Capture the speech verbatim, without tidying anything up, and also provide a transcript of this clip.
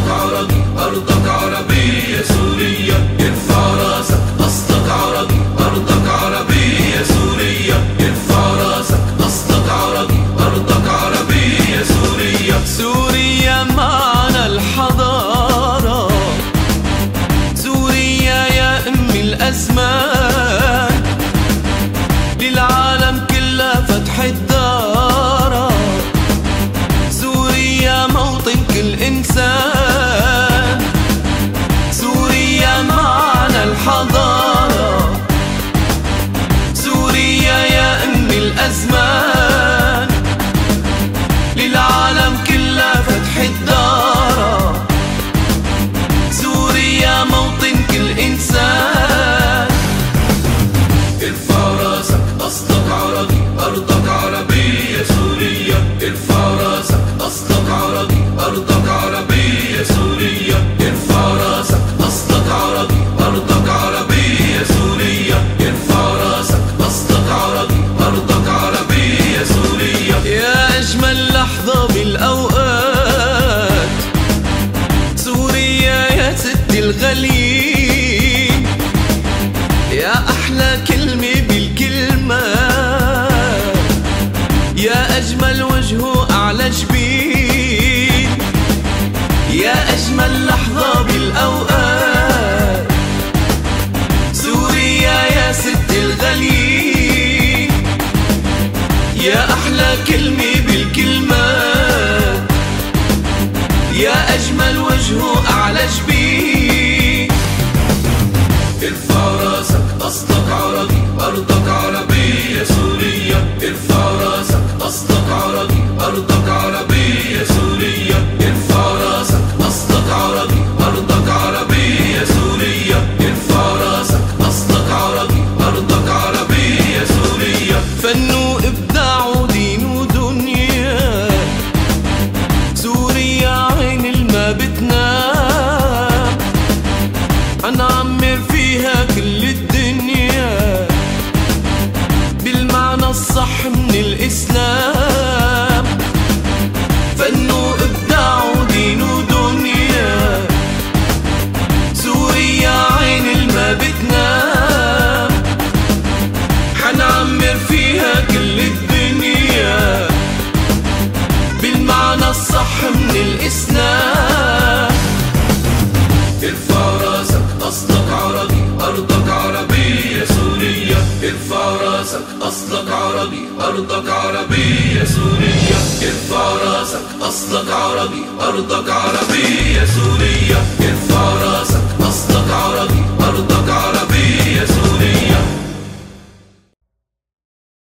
عربي أرضك عربية سوريا، ارفع راسك أصلك عربي أرضك عربية سوريا، ارفع راسك أصلك عربي أرضك عربية سوريا. سوريا معنى الحضارة، سوريا يا أم الأزمان، للعالم كله فتح الدارة، سوريا موطن كل إنسان، سوريا معنى الحضارة، سوريا يا أم الأزمان، للعالم كله فتح الدارة، سوريا موطن كل إنسان. ارفع راسك أصلك عربي أرضك عربية سوريا، ارفع راسك أصلك عربي أرضك عربية سوريا، ارفع راسك أصلك عربي أرضك عربية سوريا، ارفع راسك أصلك عربي أرضك عربية سوريا. يا أجمل لحظة بالأوقات سوريا يا ست الغاليين، يا أحلى كلمة بالكلمات، يا أجمل وجه وأعلى جبين، يا أجمل لحظة بالأوقات سوريا يا ست الغاليين، يا أحلى كلمة بالكلمات، يا أجمل وجه وأعلى جبين. ارفع راسك أصلك عربي أرضك عربية سوريا، ارفع راسك أصلك عربي أرضك عربية سوريا، ارفع راسك أصلك عربي أرضك عربية سوريا، ارفع راسك أصلك عربي أرضك عربية سوريا. فن وإبداع ودين ودنيا، سوريا عين الما بتنام، هنعمر فيها كل الدنيا بالمعنى الصح من الإسلام. فن وإبداع ودين ودنيا، سوريا عين الما بتنام، حنعمر فيها كل الدنيا بالمعنى الصح من الإسلام. ارفع راسك أصلك عربي أرضك عربية سوريا، ارفع راسك أصلك عربي أرضك عربية سوريا، ارفع راسك أصلك عربي أرضك عربية سوريا، ارفع راسك